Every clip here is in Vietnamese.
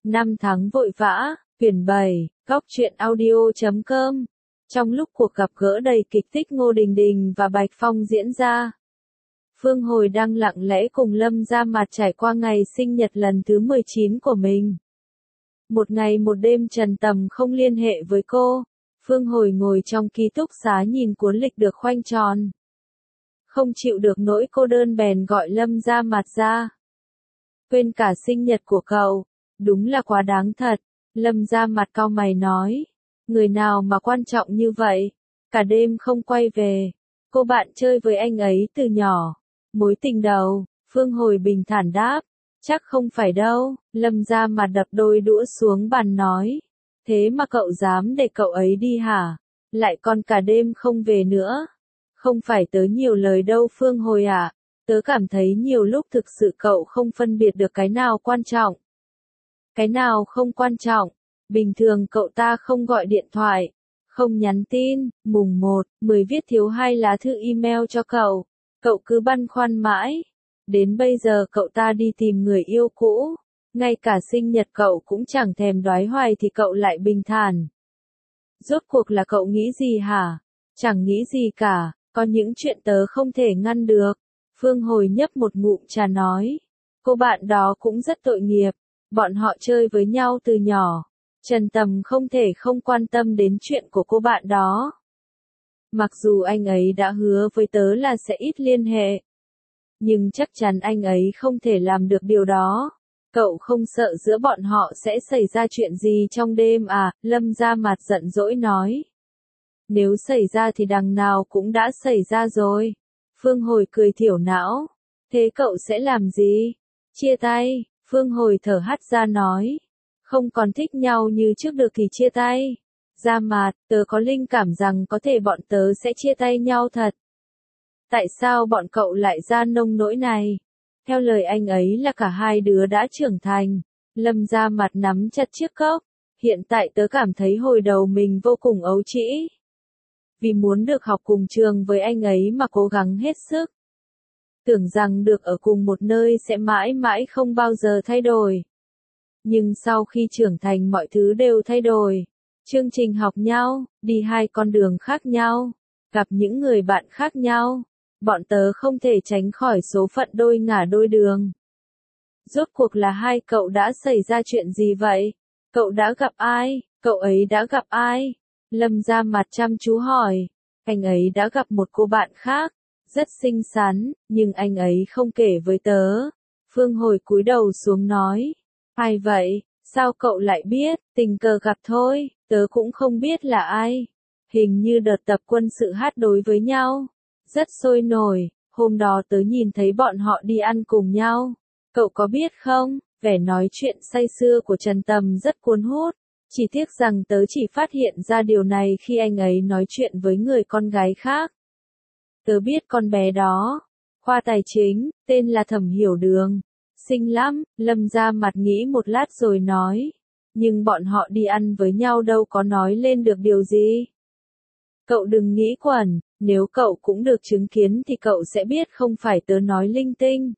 Năm tháng vội vã, quyển 7, góc truyện audio.com. Trong lúc cuộc gặp gỡ đầy kịch thích Ngô Đình Đình và Bạch Phong diễn ra, Phương Hồi đang lặng lẽ cùng Lâm Gia Mạt trải qua ngày sinh nhật lần thứ 19 của mình. Một ngày một đêm Trần Tầm không liên hệ với cô, Phương Hồi ngồi trong ký túc xá nhìn cuốn lịch được khoanh tròn. Không chịu được nỗi cô đơn bèn gọi Lâm Gia Mạt ra. Quên cả sinh nhật của cậu, đúng là quá đáng thật. Lâm Gia Mạt cau mày nói, người nào mà quan trọng như vậy, cả đêm không quay về. Cô bạn chơi với anh ấy từ nhỏ, mối tình đầu. Phương Hồi bình thản đáp, chắc không phải đâu. Lâm Gia Mạt đập đôi đũa xuống bàn nói, thế mà cậu dám để cậu ấy đi hả? Lại còn cả đêm không về nữa. Không phải tớ nhiều lời đâu Phương Hồi ạ, tớ cảm thấy nhiều lúc thực sự cậu không phân biệt được cái nào quan trọng, cái nào không quan trọng. Bình thường cậu ta không gọi điện thoại, không nhắn tin, mùng 1, 10 viết thiếu 2 lá thư email cho cậu cứ băn khoăn mãi. Đến bây giờ cậu ta đi tìm người yêu cũ, ngay cả sinh nhật cậu cũng chẳng thèm đoái hoài thì cậu lại bình thản. Rốt cuộc là cậu nghĩ gì hả? Chẳng nghĩ gì cả, có những chuyện tớ không thể ngăn được. Phương Hồi nhấp một ngụm trà nói, cô bạn đó cũng rất tội nghiệp, bọn họ chơi với nhau từ nhỏ. Trần Tầm không thể không quan tâm đến chuyện của cô bạn đó. Mặc dù anh ấy đã hứa với tớ là sẽ ít liên hệ, nhưng chắc chắn anh ấy không thể làm được điều đó. Cậu không sợ giữa bọn họ sẽ xảy ra chuyện gì trong đêm à? Lâm Gia Mạt giận dỗi nói. Nếu xảy ra thì đằng nào cũng đã xảy ra rồi. Phương Hồi cười thiểu não. Thế cậu sẽ làm gì? Chia tay. Phương Hồi thở hắt ra nói. Không còn thích nhau như trước được thì chia tay. Gia Mạt, tớ có linh cảm rằng có thể bọn tớ sẽ chia tay nhau thật. Tại sao bọn cậu lại ra nông nỗi này? Theo lời anh ấy là cả hai đứa đã trưởng thành. Lâm Gia Mạt nắm chặt chiếc cốc. Hiện tại tớ cảm thấy hồi đầu mình vô cùng ấu trĩ. Vì muốn được học cùng trường với anh ấy mà cố gắng hết sức. Tưởng rằng được ở cùng một nơi sẽ mãi mãi không bao giờ thay đổi. Nhưng sau khi trưởng thành mọi thứ đều thay đổi. Chương trình học nhau, đi hai con đường khác nhau, gặp những người bạn khác nhau. Bọn tớ không thể tránh khỏi số phận đôi ngả đôi đường. Rốt cuộc là hai cậu đã xảy ra chuyện gì vậy? Cậu đã gặp ai? Cậu ấy đã gặp ai? Lâm Gia Mạt chăm chú hỏi. Anh ấy đã gặp một cô bạn khác, rất xinh xắn, nhưng anh ấy không kể với tớ. Phương Hồi cúi đầu xuống nói. Ai vậy? Sao cậu lại biết? Tình cờ gặp thôi, tớ cũng không biết là ai. Hình như đợt tập quân sự hát đối với nhau. Rất sôi nổi, hôm đó tớ nhìn thấy bọn họ đi ăn cùng nhau. Cậu có biết không, vẻ nói chuyện say sưa của Trần Tầm rất cuốn hút. Chỉ tiếc rằng tớ chỉ phát hiện ra điều này khi anh ấy nói chuyện với người con gái khác. Tớ biết con bé đó, khoa tài chính, tên là Thẩm Hiểu Đường. Xinh lắm. Lâm Gia Mạt nghĩ một lát rồi nói. Nhưng bọn họ đi ăn với nhau đâu có nói lên được điều gì. Cậu đừng nghĩ quẩn, nếu cậu cũng được chứng kiến thì cậu sẽ biết không phải tớ nói linh tinh.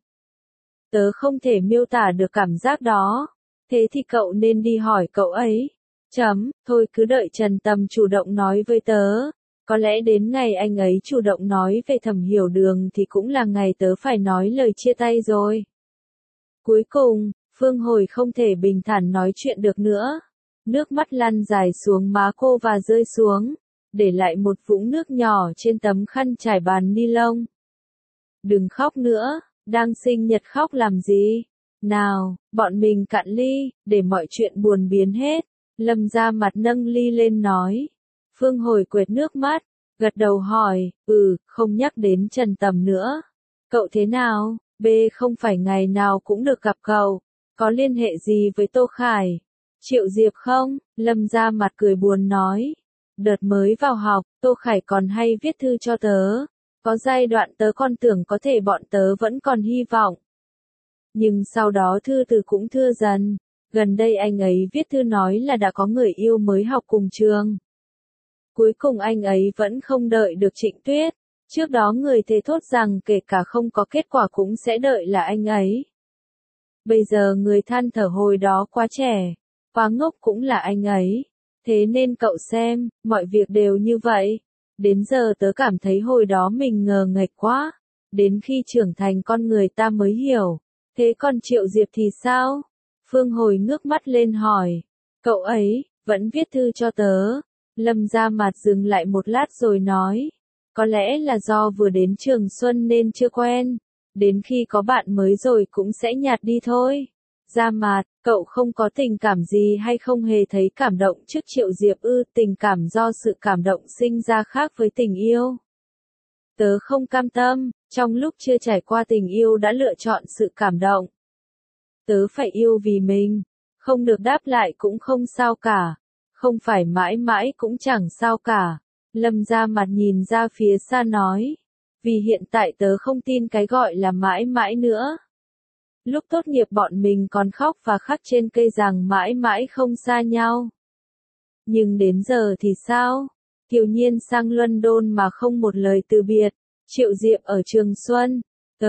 Tớ không thể miêu tả được cảm giác đó. Thế thì cậu nên đi hỏi cậu ấy. Thôi cứ đợi Trần Tầm chủ động nói với tớ. Có lẽ đến ngày anh ấy chủ động nói về Thẩm Hiểu Đường thì cũng là ngày tớ phải nói lời chia tay rồi. Cuối cùng, Phương Hồi không thể bình thản nói chuyện được nữa. Nước mắt lăn dài xuống má cô và rơi xuống, để lại một vũng nước nhỏ trên tấm khăn trải bàn ni lông. Đừng khóc nữa, đang sinh nhật khóc làm gì? Nào, bọn mình cạn ly, để mọi chuyện buồn biến hết. Lâm Gia Mạt nâng ly lên nói. Phương Hồi quệt nước mắt, gật đầu hỏi, không nhắc đến Trần Tầm nữa. Cậu thế nào? Không phải ngày nào cũng được gặp cậu. Có liên hệ gì với Tô Khải? Triệu Diệp không? Lâm Gia Mạt cười buồn nói. Đợt mới vào học, Tô Khải còn hay viết thư cho tớ. Có giai đoạn tớ còn tưởng có thể bọn tớ vẫn còn hy vọng. Nhưng sau đó thư từ cũng thưa dần. Gần đây anh ấy viết thư nói là đã có người yêu mới học cùng trường. Cuối cùng anh ấy vẫn không đợi được Trịnh Tuyết. Trước đó người thề thốt rằng kể cả không có kết quả cũng sẽ đợi là anh ấy. Bây giờ người than thở hồi đó quá trẻ, quá ngốc cũng là anh ấy. Thế nên cậu xem, mọi việc đều như vậy. Đến giờ tớ cảm thấy hồi đó mình ngờ nghệch quá. Đến khi trưởng thành con người ta mới hiểu. Thế còn Triệu Diệp thì sao? Phương Hồi ngước mắt lên hỏi. Cậu ấy, vẫn viết thư cho tớ. Lâm Gia Mạt dừng lại một lát rồi nói. Có lẽ là do vừa đến Trường Xuân nên chưa quen. Đến khi có bạn mới rồi cũng sẽ nhạt đi thôi. Gia Mạt, cậu không có tình cảm gì hay không hề thấy cảm động trước Triệu Diệp ư? Tình cảm do sự cảm động sinh ra khác với tình yêu. Tớ không cam tâm, trong lúc chưa trải qua tình yêu đã lựa chọn sự cảm động. Tớ phải yêu vì mình, không được đáp lại cũng không sao cả, không phải mãi mãi cũng chẳng sao cả. Lâm Gia Mạt nhìn ra phía xa nói, vì hiện tại tớ không tin cái gọi là mãi mãi nữa. Lúc tốt nghiệp bọn mình còn khóc và khắc trên cây rằng mãi mãi không xa nhau. Nhưng đến giờ thì sao? Kiều Nhiên sang London mà không một lời từ biệt. Triệu Diệp ở Trường Xuân.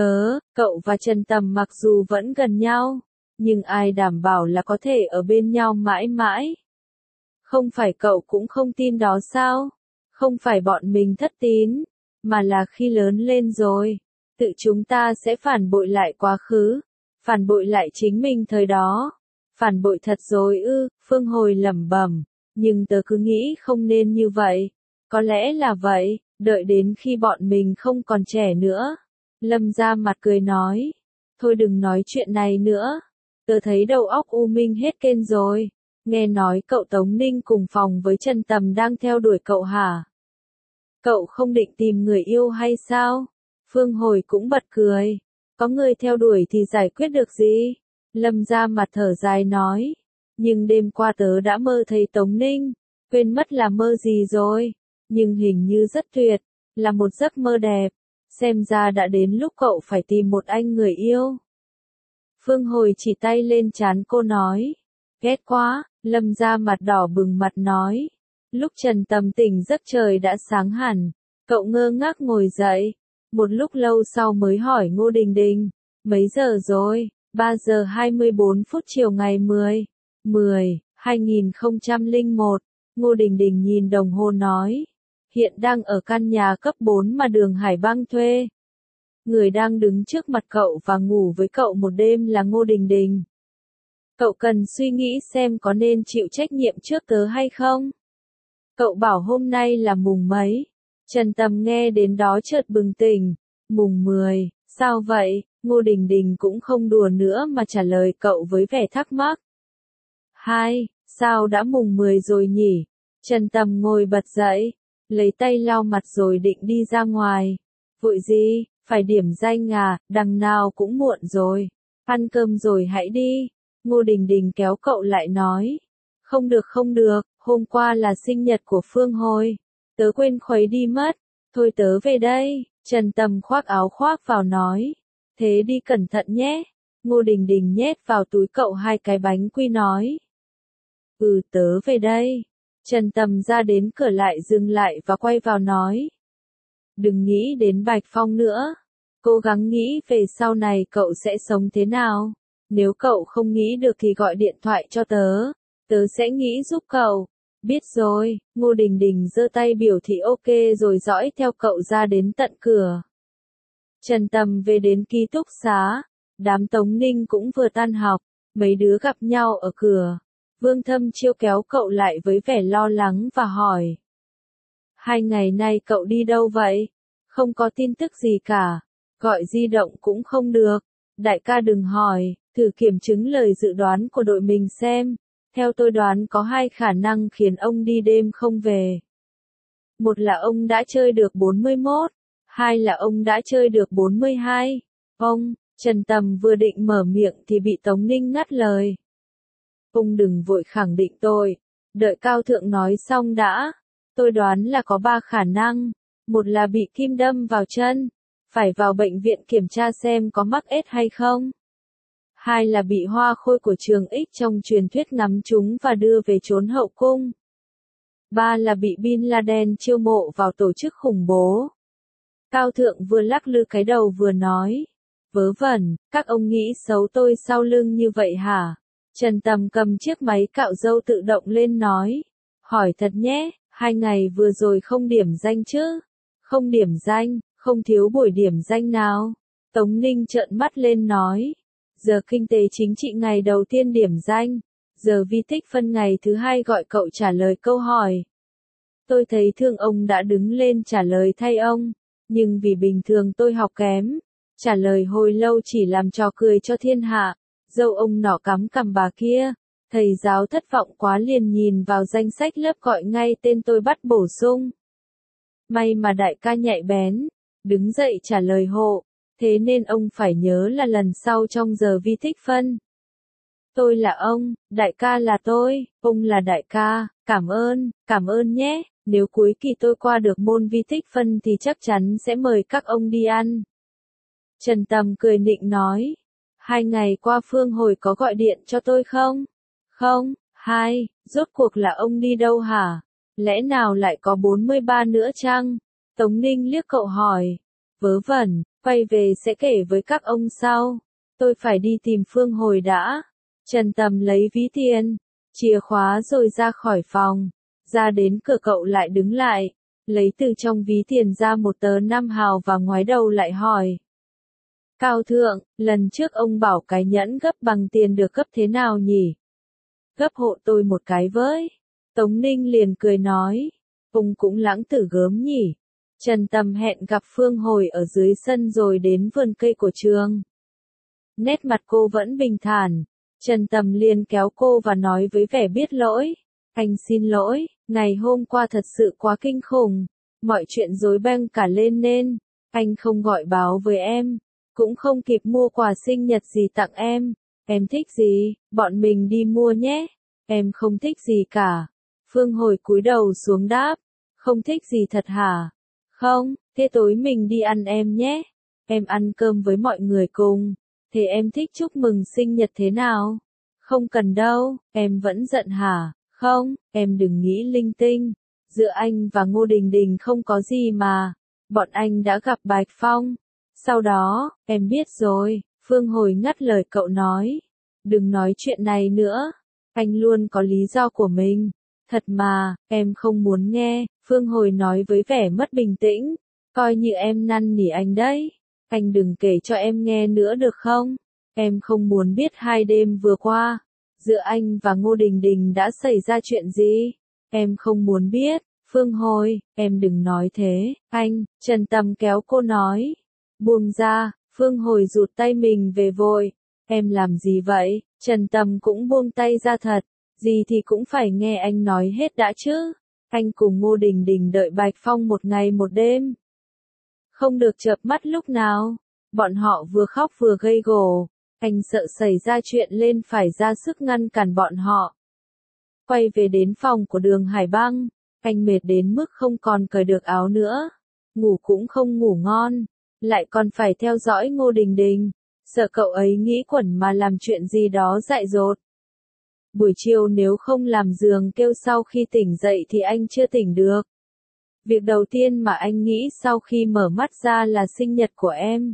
Cậu và Trần Tầm mặc dù vẫn gần nhau, nhưng ai đảm bảo là có thể ở bên nhau mãi mãi? Không phải cậu cũng không tin đó sao? Không phải bọn mình thất tín, mà là khi lớn lên rồi, tự chúng ta sẽ phản bội lại quá khứ, phản bội lại chính mình thời đó. Phản bội thật rồi ư? Phương Hồi lẩm bẩm, nhưng tớ cứ nghĩ không nên như vậy. Có lẽ là vậy, đợi đến khi bọn mình không còn trẻ nữa. Lâm Gia Mặt cười nói, thôi đừng nói chuyện này nữa. Tớ thấy đầu óc u minh hết kênh rồi. Nghe nói cậu Tống Ninh cùng phòng với Trần Tầm đang theo đuổi cậu hả? Cậu không định tìm người yêu hay sao? Phương Hồi cũng bật cười. Có người theo đuổi thì giải quyết được gì? Lâm Gia Mặt thở dài nói. Nhưng đêm qua tớ đã mơ thấy Tống Ninh. Quên mất là mơ gì rồi. Nhưng hình như rất tuyệt. Là một giấc mơ đẹp. Xem ra đã đến lúc cậu phải tìm một anh người yêu. Phương Hồi chỉ tay lên trán cô nói. Ghét quá, Lâm Gia Mặt đỏ bừng mặt nói. Lúc Trần Tầm tỉnh giấc trời đã sáng hẳn. Cậu ngơ ngác ngồi dậy. Một lúc lâu sau mới hỏi Ngô Đình Đình. Mấy giờ rồi? 3 giờ 24 phút chiều ngày 2001. Ngô Đình Đình nhìn đồng hồ nói. Hiện đang ở căn nhà cấp 4 mà Đường Hải Bang thuê. Người đang đứng trước mặt cậu và ngủ với cậu một đêm là Ngô Đình Đình. Cậu cần suy nghĩ xem có nên chịu trách nhiệm trước tớ hay không? Cậu bảo hôm nay là mùng mấy? Trần Tầm nghe đến đó chợt bừng tỉnh. Mùng 10, sao vậy? Ngô Đình Đình cũng không đùa nữa mà trả lời cậu với vẻ thắc mắc. Sao đã mùng 10 rồi nhỉ? Trần Tầm ngồi bật dậy, lấy tay lau mặt rồi định đi ra ngoài. Vội gì, phải điểm danh à, đằng nào cũng muộn rồi. Ăn cơm rồi hãy đi. Ngô Đình Đình kéo cậu lại nói. Không được, hôm qua là sinh nhật của Phương Hồi. Tớ quên khuấy đi mất. Thôi tớ về đây. Trần Tầm khoác áo khoác vào nói. Thế đi cẩn thận nhé. Ngô Đình Đình nhét vào túi cậu 2 cái bánh quy nói. Tớ về đây. Trần Tầm ra đến cửa lại dừng lại và quay vào nói. Đừng nghĩ đến Bạch Phong nữa. Cố gắng nghĩ về sau này cậu sẽ sống thế nào. Nếu cậu không nghĩ được thì gọi điện thoại cho tớ. Tớ sẽ nghĩ giúp cậu. Biết rồi, Ngô Đình Đình giơ tay biểu thị ok rồi dõi theo cậu ra đến tận cửa. Trần Tầm về đến ký túc xá. Đám Tống Ninh cũng vừa tan học. Mấy đứa gặp nhau ở cửa. Vương Thâm Chiêu kéo cậu lại với vẻ lo lắng và hỏi. 2 ngày nay cậu đi đâu vậy? Không có tin tức gì cả. Gọi di động cũng không được. Đại ca đừng hỏi, thử kiểm chứng lời dự đoán của đội mình xem. Theo tôi đoán có 2 khả năng khiến ông đi đêm không về. Một là ông đã chơi được 41, 2 là ông đã chơi được 42. Trần Tầm vừa định mở miệng thì bị Tống Ninh ngắt lời. Ông đừng vội khẳng định tôi, đợi Cao Thượng nói xong đã. Tôi đoán là có 3 khả năng. Một là bị kim đâm vào chân, phải vào bệnh viện kiểm tra xem có mắc AIDS hay không. 2 là bị hoa khôi của Trường X trong truyền thuyết ngắm chúng và đưa về trốn hậu cung. 3 là bị Bin Laden chiêu mộ vào tổ chức khủng bố. Cao Thượng vừa lắc lư cái đầu vừa nói. Vớ vẩn, các ông nghĩ xấu tôi sau lưng như vậy hả? Trần Tầm cầm chiếc máy cạo râu tự động lên nói. Hỏi thật nhé, 2 ngày vừa rồi không điểm danh chứ? Không điểm danh, không thiếu buổi điểm danh nào. Tống Ninh trợn mắt lên nói. Giờ kinh tế chính trị ngày đầu tiên điểm danh. Giờ vi tích phân ngày thứ 2 gọi cậu trả lời câu hỏi. Tôi thấy thương ông đã đứng lên trả lời thay ông. Nhưng vì bình thường tôi học kém. Trả lời hồi lâu chỉ làm trò cười cho thiên hạ. Dâu ông nọ cắm cằm bà kia. Thầy giáo thất vọng quá liền nhìn vào danh sách lớp gọi ngay tên tôi bắt bổ sung. May mà đại ca nhạy bén. Đứng dậy trả lời hộ. Thế nên ông phải nhớ là lần sau trong giờ vi tích phân. Tôi là ông, đại ca là tôi, ông là đại ca, cảm ơn nhé. Nếu cuối kỳ tôi qua được môn vi tích phân thì chắc chắn sẽ mời các ông đi ăn. Trần Tầm cười nịnh nói. 2 ngày qua Phương Hồi có gọi điện cho tôi không? Không, rốt cuộc là ông đi đâu hả? Lẽ nào lại có 43 nữa chăng? Tống Ninh liếc cậu hỏi. Vớ vẩn, quay về sẽ kể với các ông sau. Tôi phải đi tìm Phương Hồi đã. Trần Tầm lấy ví tiền, chìa khóa rồi ra khỏi phòng. Ra đến cửa cậu lại đứng lại, lấy từ trong ví tiền ra một tờ 5 hào và ngoái đầu lại hỏi. Cao thượng, lần trước ông bảo cái nhẫn gấp bằng tiền được gấp thế nào nhỉ? Gấp hộ tôi một cái với. Tống Ninh liền cười nói. Ông cũng lãng tử gớm nhỉ. Trần Tầm hẹn gặp Phương Hồi ở dưới sân rồi đến vườn cây của trường. Nét mặt cô vẫn bình thản. Trần Tầm liền kéo cô và nói với vẻ biết lỗi. Anh xin lỗi, ngày hôm qua thật sự quá kinh khủng. Mọi chuyện rối beng cả lên nên. Anh không gọi báo với em. Cũng không kịp mua quà sinh nhật gì tặng em. Em thích gì, bọn mình đi mua nhé. Em không thích gì cả. Phương Hồi cúi đầu xuống đáp. Không thích gì thật hả? Không, thế tối mình đi ăn em nhé. Em ăn cơm với mọi người cùng. Thế em thích chúc mừng sinh nhật thế nào? Không cần đâu, em vẫn giận hả? Không, em đừng nghĩ linh tinh. Giữa anh và Ngô Đình Đình không có gì mà. Bọn anh đã gặp Bạch Phong. Sau đó, em biết rồi. Phương Hồi ngắt lời cậu nói. Đừng nói chuyện này nữa. Anh luôn có lý do của mình. Thật mà, em không muốn nghe. Phương Hồi nói với vẻ mất bình tĩnh. Coi như em năn nỉ anh đấy. Anh đừng kể cho em nghe nữa được không? Em không muốn biết 2 đêm vừa qua. Giữa anh và Ngô Đình Đình đã xảy ra chuyện gì? Em không muốn biết. Phương Hồi, em đừng nói thế. Anh, Trần Tầm kéo cô nói. Buông ra, Phương Hồi rụt tay mình về vội. Em làm gì vậy? Trần Tầm cũng buông tay ra thật. Gì thì cũng phải nghe anh nói hết đã chứ. Anh cùng Ngô Đình Đình đợi Bạch Phong 1 ngày 1 đêm. Không được chợp mắt lúc nào. Bọn họ vừa khóc vừa gây gổ. Anh sợ xảy ra chuyện lên phải ra sức ngăn cản bọn họ. Quay về đến phòng của Đường Hải Băng. Anh mệt đến mức không còn cởi được áo nữa. Ngủ cũng không ngủ ngon. Lại còn phải theo dõi Ngô Đình Đình. Sợ cậu ấy nghĩ quẩn mà làm chuyện gì đó dại dột. Buổi chiều nếu không làm giường kêu sau khi tỉnh dậy thì anh chưa tỉnh được. Việc đầu tiên mà anh nghĩ sau khi mở mắt ra là sinh nhật của em.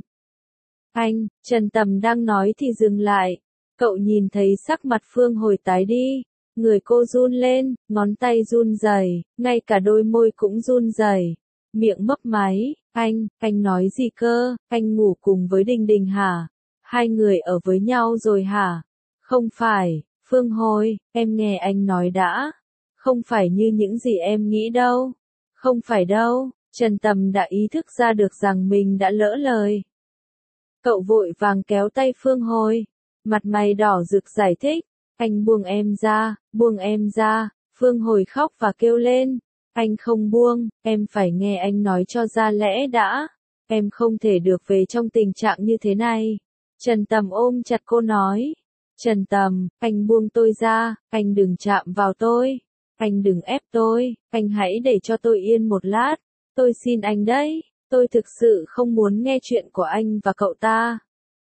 Anh, Trần Tầm đang nói thì dừng lại. Cậu nhìn thấy sắc mặt Phương Hồi tái đi. Người cô run lên, ngón tay run rẩy, ngay cả đôi môi cũng run rẩy. Miệng mấp máy. Anh nói gì cơ? Anh ngủ cùng với Đình Đình hả? 2 người ở với nhau rồi hả? Không phải, Phương Hồi, em nghe anh nói đã. Không phải như những gì em nghĩ đâu. Không phải đâu. Trần Tầm đã ý thức ra được rằng mình đã lỡ lời. Cậu vội vàng kéo tay Phương Hồi. Mặt mày đỏ rực giải thích. Anh buông em ra, buông em ra. Phương Hồi khóc và kêu lên. Anh không buông, em phải nghe anh nói cho ra lẽ đã. Em không thể được về trong tình trạng như thế này. Trần Tầm ôm chặt cô nói. Trần Tầm, anh buông tôi ra, anh đừng chạm vào tôi. Anh đừng ép tôi, anh hãy để cho tôi yên một lát. Tôi xin anh đấy, tôi thực sự không muốn nghe chuyện của anh và cậu ta.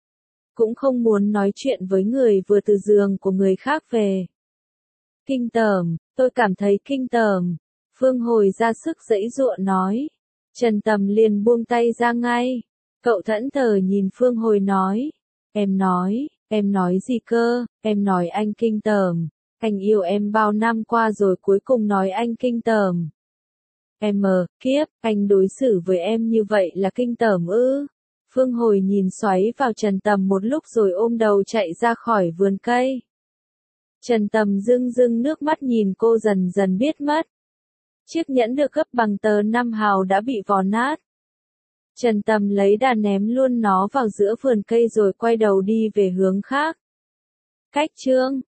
Cũng không muốn nói chuyện với người vừa từ giường của người khác về. Kinh tởm, tôi cảm thấy kinh tởm. Phương Hồi ra sức giãy giụa nói. Trần Tầm liền buông tay ra ngay. Cậu thẫn thờ nhìn Phương Hồi nói. Em nói gì cơ, em nói anh kinh tởm. Anh yêu em bao năm qua rồi cuối cùng nói anh kinh tởm. Kiếp, anh đối xử với em như vậy là kinh tởm ư? Phương Hồi nhìn xoáy vào Trần Tầm một lúc rồi ôm đầu chạy ra khỏi vườn cây. Trần Tầm rưng rưng nước mắt nhìn cô dần dần biết mất. Chiếc nhẫn được gấp bằng tờ 5 hào đã bị vò nát. Trần Tầm lấy đà ném luôn nó vào giữa vườn cây rồi quay đầu đi về hướng khác. Cách chương